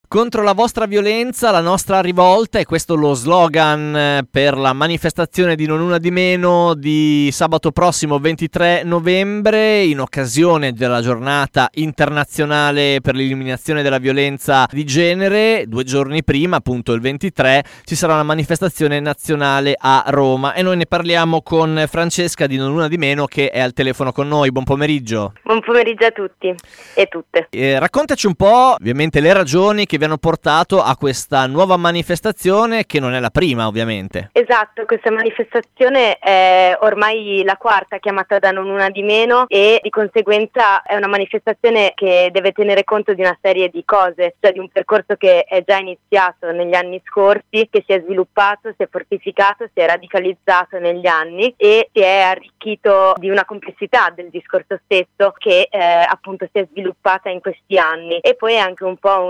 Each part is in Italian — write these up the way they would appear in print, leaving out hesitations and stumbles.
Contro la vostra violenza, la nostra rivolta, è questo lo slogan per la manifestazione di Non Una Di Meno di sabato prossimo 23 novembre, in occasione della giornata internazionale per l'eliminazione della violenza di genere. 2 giorni prima, appunto il 23, ci sarà una manifestazione nazionale a Roma e noi ne parliamo con Francesca di Non Una Di Meno, che è al telefono con noi. Buon pomeriggio. Buon pomeriggio a tutti e tutte. Raccontaci un po', ovviamente, le ragioni che vi hanno portato a questa nuova manifestazione, che non è la prima, ovviamente. Esatto, questa manifestazione è ormai la quarta chiamata da Non Una Di Meno e di conseguenza è una manifestazione che deve tenere conto di una serie di cose, cioè di un percorso che è già iniziato negli anni scorsi, che si è sviluppato, si è fortificato, si è radicalizzato negli anni e si è arricchito di una complessità del discorso stesso che appunto si è sviluppata in questi anni. E poi è anche un po'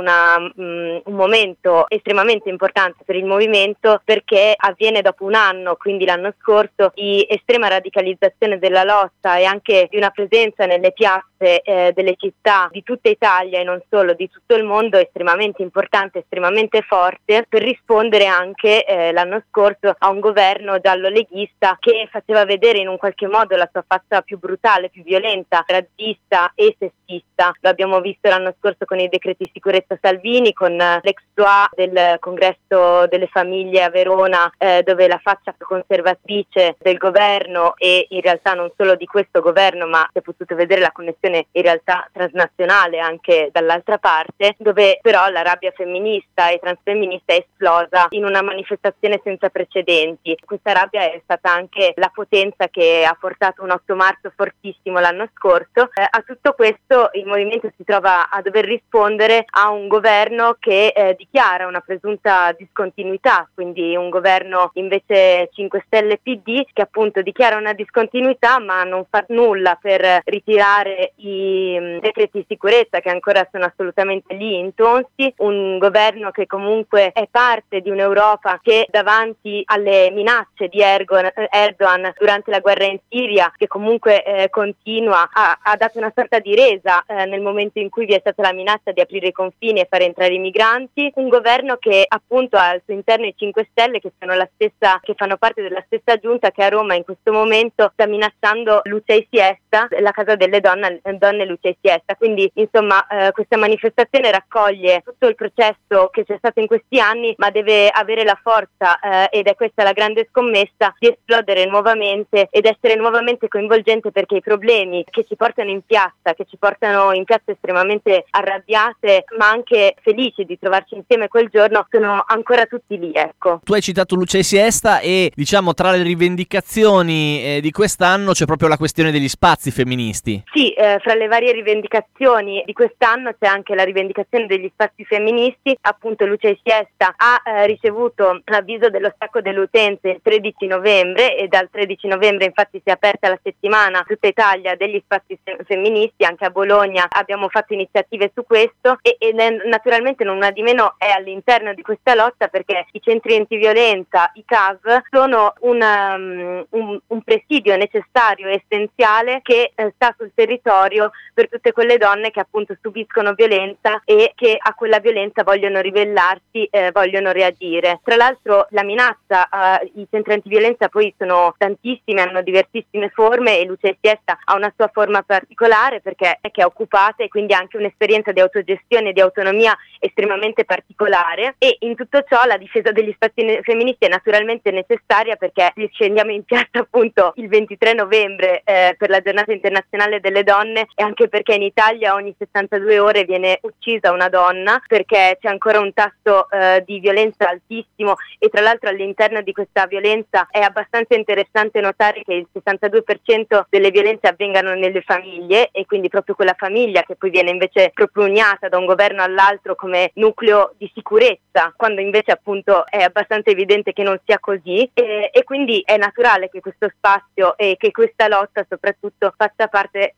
un momento estremamente importante per il movimento, perché avviene dopo un anno, quindi l'anno scorso, di estrema radicalizzazione della lotta e anche di una presenza nelle piazze delle città di tutta Italia e non solo, di tutto il mondo, estremamente importante, estremamente forte, per rispondere anche l'anno scorso a un governo giallo-leghista che faceva vedere in un qualche modo la sua faccia più brutale, più violenta, razzista e sessista. Lo abbiamo visto l'anno scorso con i decreti di sicurezza Salvini, con l'exploit del congresso delle famiglie a Verona, dove la faccia più conservatrice del governo, e in realtà non solo di questo governo, ma si è potuto vedere la connessione in realtà transnazionale anche dall'altra parte, dove però la rabbia femminista e transfemminista è esplosa in una manifestazione senza precedenti. Questa rabbia è stata anche la potenza che ha portato un 8 marzo fortissimo l'anno scorso. A tutto questo il movimento si trova a dover rispondere a un governo che dichiara una presunta discontinuità, quindi un governo invece 5 Stelle PD che appunto dichiara una discontinuità ma non fa nulla per ritirare i decreti di sicurezza che ancora sono assolutamente lì intonsi, un governo che comunque è parte di un'Europa che davanti alle minacce di Erdogan durante la guerra in Siria, che comunque continua, ha dato una sorta di resa nel momento in cui vi è stata la minaccia di aprire i confini e far entrare i migranti, un governo che appunto ha al suo interno i 5 Stelle che fanno parte della stessa giunta che a Roma in questo momento sta minacciando Luce e Siesta, la casa delle donne Luce e Siesta. Quindi insomma questa manifestazione raccoglie tutto il processo che c'è stato in questi anni, ma deve avere la forza ed è questa la grande scommessa di esplodere nuovamente ed essere nuovamente coinvolgente, perché i problemi che ci portano in piazza estremamente arrabbiate ma anche felici di trovarci insieme quel giorno, sono ancora tutti lì, ecco. Tu hai citato Luce e Siesta e diciamo tra le rivendicazioni di quest'anno c'è proprio la questione degli spazi femministi. Sì, fra le varie rivendicazioni di quest'anno c'è anche la rivendicazione degli spazi femministi. Appunto Luce e Siesta ha ricevuto l'avviso dello stacco delle utenze il 13 novembre e dal 13 novembre infatti si è aperta la settimana tutta Italia degli spazi femministi. Anche a Bologna abbiamo fatto iniziative su questo e naturalmente Non Una Di Meno è all'interno di questa lotta, perché i centri antiviolenza, i CAV, sono un presidio necessario e essenziale che sta sul territorio per tutte quelle donne che appunto subiscono violenza e che a quella violenza vogliono ribellarsi, vogliono reagire. Tra l'altro la minaccia, i centri antiviolenza poi sono tantissimi, hanno diversissime forme e Luce e Siesta ha una sua forma particolare perché è occupata e quindi ha anche un'esperienza di autogestione e di autonomia estremamente particolare, e in tutto ciò la difesa degli spazi femministi è naturalmente necessaria, perché scendiamo in piazza appunto il 23 novembre per la giornata internazionale delle donne, e anche perché in Italia ogni 72 ore viene uccisa una donna, perché c'è ancora un tasso di violenza altissimo, e tra l'altro all'interno di questa violenza è abbastanza interessante notare che il 62% delle violenze avvengano nelle famiglie, e quindi proprio quella famiglia che poi viene invece propugnata da un governo all'altro come nucleo di sicurezza, quando invece appunto è abbastanza evidente che non sia così, e quindi è naturale che questo spazio e che questa lotta soprattutto faccia parte del percorso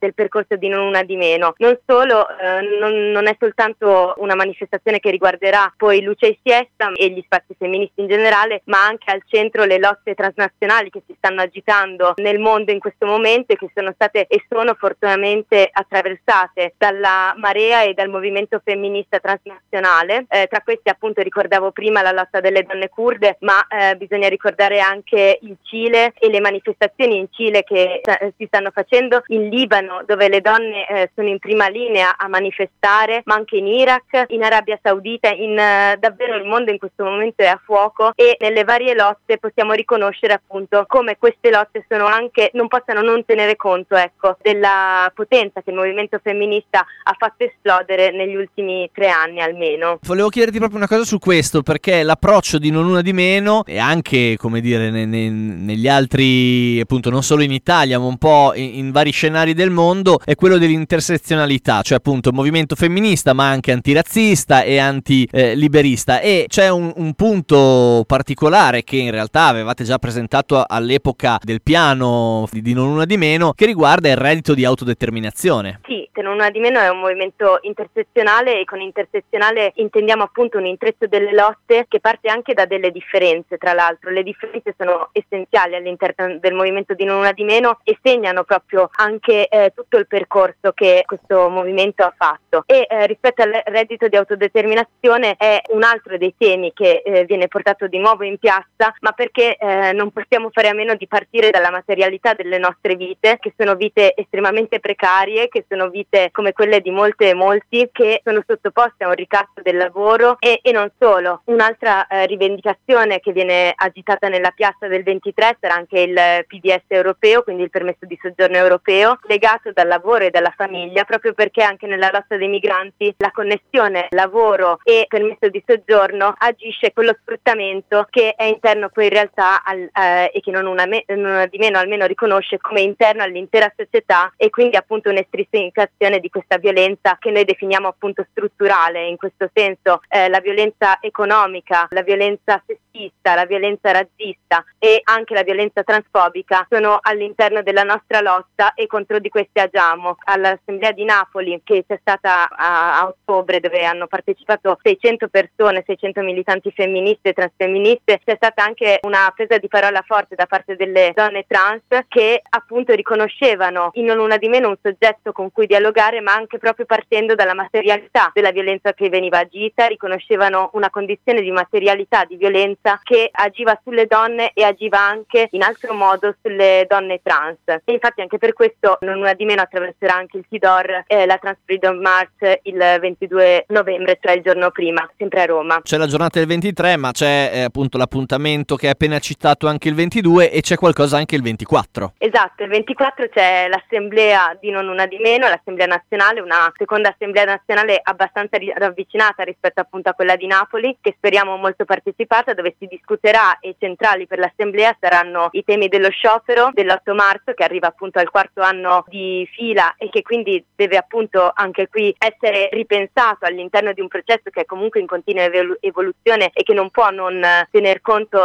percorso di Non Una Di Meno. Non solo, non è soltanto una manifestazione che riguarderà poi Luce e Siesta e gli spazi femministi in generale, ma anche al centro le lotte transnazionali che si stanno agitando nel mondo in questo momento e che sono state e sono fortunatamente attraversate dalla marea e dal movimento femminista transnazionale. Tra questi appunto ricordavo prima la lotta delle donne curde, ma bisogna ricordare anche il Cile e le manifestazioni in Cile che si stanno facendo, in Libano dove le donne sono in prima linea a manifestare, ma anche in Iraq, in Arabia Saudita, davvero il mondo in questo momento è a fuoco e nelle varie lotte possiamo riconoscere appunto come queste lotte sono anche, non possano non tenere conto della potenza che il movimento femminista ha fatto esplodere negli ultimi 3 anni almeno. Volevo chiederti proprio una cosa su questo, perché l'approccio di Non Una Di Meno e anche, come dire, negli altri, appunto non solo in Italia ma un po' in vari scenari del mondo, è quello dell'intersezionalità, cioè appunto movimento femminista ma anche antirazzista e antiliberista, e c'è un punto particolare che in realtà avevate già presentato all'epoca del piano di Non Una Di Meno, che riguarda il reddito di autodeterminazione. Sì, Non Una Di Meno è un movimento intersezionale e con intersezionale intendiamo appunto un intreccio delle lotte che parte anche da delle differenze. Tra l'altro le differenze sono essenziali all'interno del movimento di Non Una Di Meno e segnano proprio anche tutto il percorso che questo movimento ha fatto, e rispetto al reddito di autodeterminazione è un altro dei temi che viene portato di nuovo in piazza, ma perché non possiamo fare a meno di partire dalla materialità delle nostre vite, che sono vite estremamente precarie, che sono vite come quelle di molte e molti che sono sottoposte a un ricatto del lavoro e non solo. Un'altra rivendicazione che viene agitata nella piazza del 23 sarà anche il PDS europeo, quindi il permesso di soggiorno europeo, legato dal lavoro e dalla famiglia, proprio perché anche nella lotta dei migranti la connessione lavoro e permesso di soggiorno agisce con lo sfruttamento che è interno poi in realtà e che Non Una Di Meno almeno riconosce come interno all'intera società, e quindi appunto un'estremificazione di questa violenza che noi definiamo appunto strutturale. In questo senso la violenza economica, la violenza sessista, la violenza razzista e anche la violenza transfobica sono all'interno della nostra lotta e contro di queste agiamo. All'Assemblea di Napoli, che c'è stata a ottobre, dove hanno partecipato 600 persone, 600 militanti femministe e transfemministe, c'è stata anche una presa di parola forte da parte delle donne trans che appunto riconoscevano in Non Una Di Meno un soggetto con cui dialogare, ma anche proprio partendo dalla materialità della violenza che veniva agita, riconoscevano una condizione di materialità, di violenza che agiva sulle donne e agiva anche in altro modo sulle donne trans. E infatti anche per questo Non Una Di Meno attraverserà anche il Tidor la Trans Freedom March il 22 novembre, cioè il giorno prima, sempre a Roma. C'è la giornata del 23, ma c'è appunto l'appuntamento che hai appena citato anche il 22, e c'è qualcosa anche il 24. Esatto, il 24 c'è l'assemblea di Non Una Di Meno, l'assemblea nazionale, una seconda assemblea nazionale abbastanza ravvicinata rispetto appunto a quella di Napoli, che speriamo molto partecipata, dove si discuterà, e centrali per l'assemblea saranno i temi dello sciopero dell'8 marzo, che arriva appunto al 4º anno di fila e che quindi deve appunto anche qui essere ripensato all'interno di un processo che è comunque in continua evoluzione e che non può non tener conto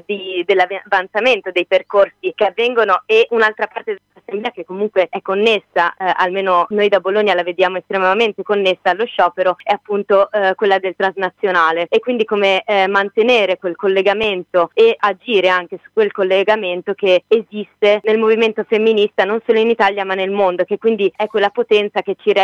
dell'avanzamento dei percorsi che avvengono. E un'altra parte dell'assemblea che comunque è connessa, almeno noi da Bologna la vediamo estremamente connessa allo sciopero, è appunto quella del transnazionale, e quindi come mantenere quel collegamento e agire anche su quel collegamento che esiste nel movimento femminista non solo in Italia ma nel mondo, che quindi è quella potenza che ci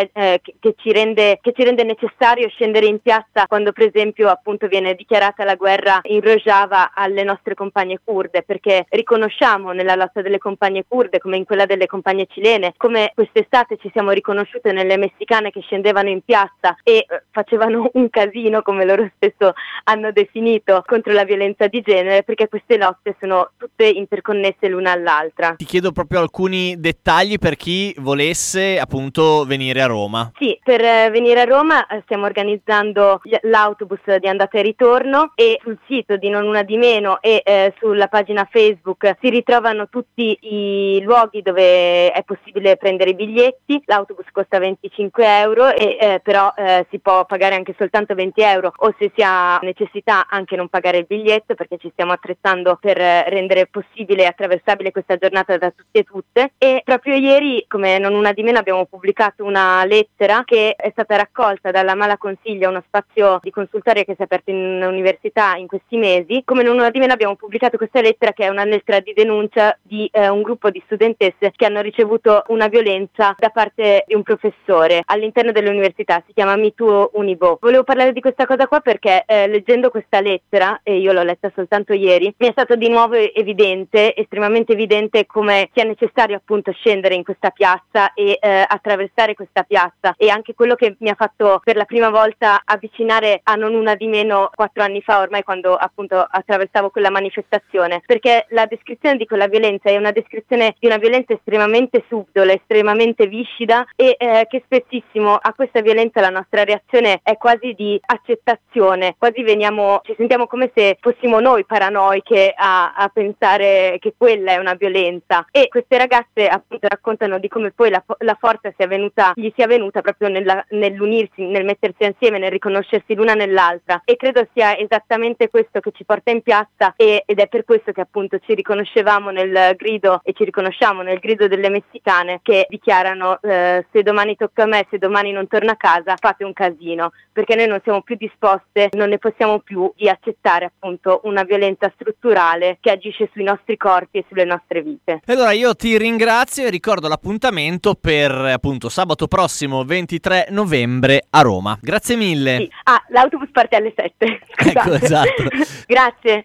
rende necessario scendere in piazza quando per esempio appunto viene dichiarata la guerra in Rojava alle nostre compagne curde, perché riconosciamo nella lotta delle compagne curde come in quella delle compagne cilene, come quest'estate ci siamo riconosciute nelle messicane che scendevano in piazza e facevano un casino, come loro stesso hanno definito, contro la violenza di genere, perché queste lotte sono tutte interconnesse l'una all'altra. Ti chiedo proprio alcuni dettagli per chi volesse appunto venire a Roma. Sì, per venire a Roma stiamo organizzando l'autobus di andata e ritorno, e sul sito di Non Una Di Meno e sulla pagina Facebook si ritrovano tutti i luoghi dove dove è possibile prendere i biglietti. L'autobus costa 25 euro e però si può pagare anche soltanto 20 euro, o se si ha necessità anche non pagare il biglietto, perché ci stiamo attrezzando per rendere possibile e attraversabile questa giornata da tutti e tutte. E proprio ieri, come Non Una di Meno, abbiamo pubblicato una lettera che è stata raccolta dalla Mala Consiglia, uno spazio di consultoria che si è aperto in università in questi mesi. Come Non Una di Meno abbiamo pubblicato questa lettera, che è una lettera di denuncia di un gruppo di studentesse che hanno ricevuto una violenza da parte di un professore all'interno dell'università. Si chiama Me Too Unibo. Volevo parlare di questa cosa qua perché leggendo questa lettera, e io l'ho letta soltanto ieri, mi è stato di nuovo evidente, estremamente evidente, come sia necessario appunto scendere in questa piazza e attraversare questa piazza. E anche quello che mi ha fatto per la prima volta avvicinare a Non Una di Meno 4 anni fa, ormai, quando appunto attraversavo quella manifestazione, perché la descrizione di quella violenza è una descrizione di una violenza estremamente subdola, estremamente viscida, e che spessissimo a questa violenza la nostra reazione è quasi di accettazione, quasi ci sentiamo come se fossimo noi paranoiche a pensare che quella è una violenza. E queste ragazze appunto raccontano di come poi la forza gli sia venuta proprio nell'unirsi, nel mettersi insieme, nel riconoscersi l'una nell'altra, e credo sia esattamente questo che ci porta in piazza, ed è per questo che appunto ci riconoscevamo nel grido, e ci riconosciamo nel grido delle messicane che dichiarano se domani tocca a me, se domani non torno a casa, fate un casino, perché noi non siamo più disposte, non ne possiamo più di accettare appunto una violenza strutturale che agisce sui nostri corpi e sulle nostre vite. Allora io ti ringrazio e ricordo l'appuntamento per appunto sabato prossimo 23 novembre a Roma. Grazie mille. Sì. L'autobus parte alle 7. Ecco, esatto. Grazie.